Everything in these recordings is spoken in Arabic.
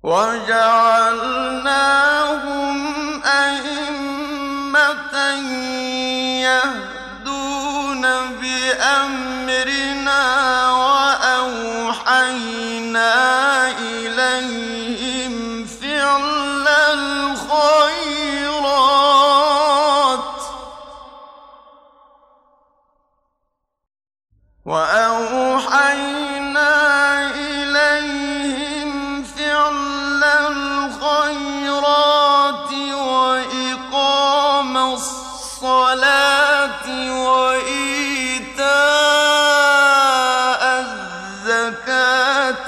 وجعلناهم أئمة يهدون بأمرنا وأوحينا إليهم فعل الخيرات وإقام الصلاة وإيتاء الزكاة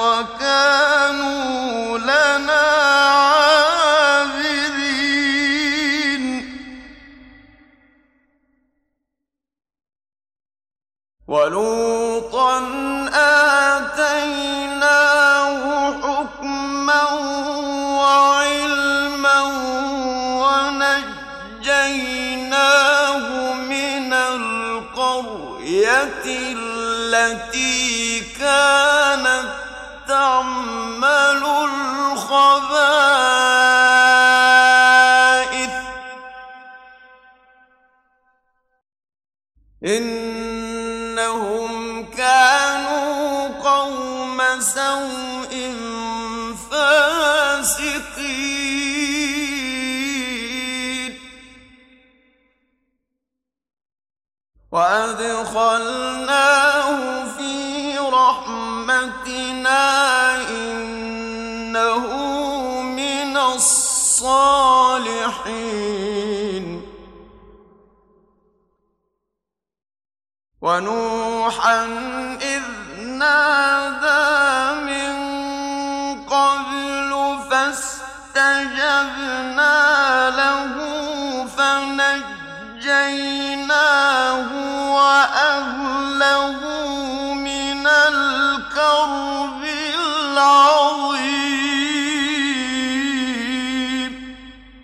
وكانوا لنا عابدين ولوطا آتيناه حكما وعلما ونجيناه من القرية التي كانت تعمل الخبائث إنهم كانوا قوم سوء فاسقين وأدخلناه في رحمتنا إنه من الصالحين ونوحا إذ نادى من قبل فاستجبنا له فنجيناه وأهله من الكرب العظيم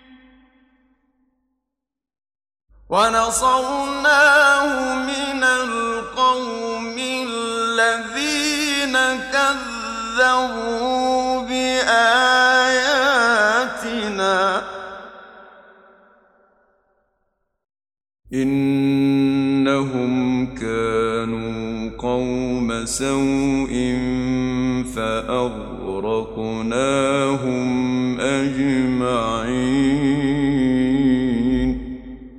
ونصرناه من القوم الذين كذبوا بآياتنا إنهم كانوا قوم سوء فأغرقناهم أجمعين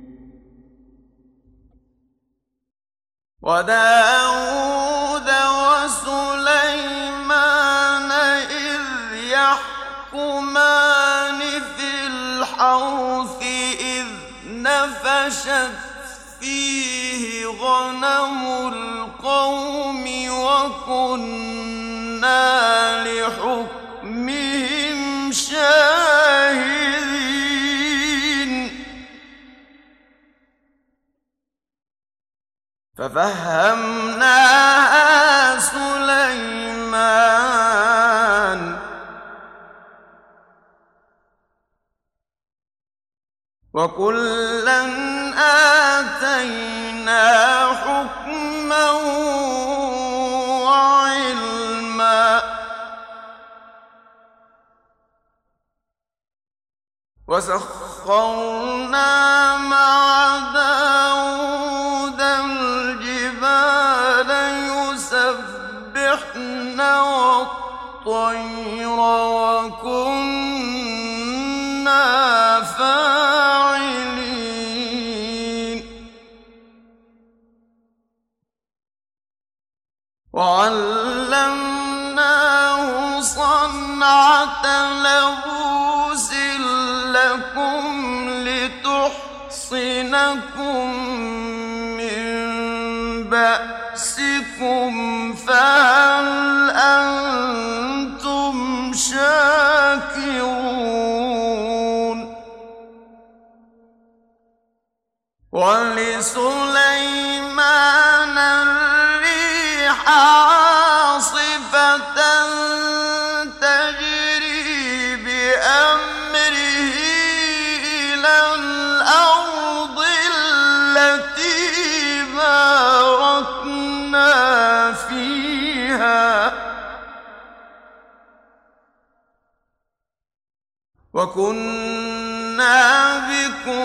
وداود وسليمان إذ يحكمان في الحرث إذ نفشت فيه غنم القوم وكنا لحكمهم شاهدين ففهمناها سليمان وكلا آتينا حكما وعلما وسخرنا مع داود الجبال يسبحن والطير وكنا فاعلين وعلمناه صنعة لبوس لكم لتحصنكم من بأسكم فهل أنتم شاكرون ولسليمان الريح عاصفة تجري بأمره إلى الأرض التي باركنا فيها وكنا بكم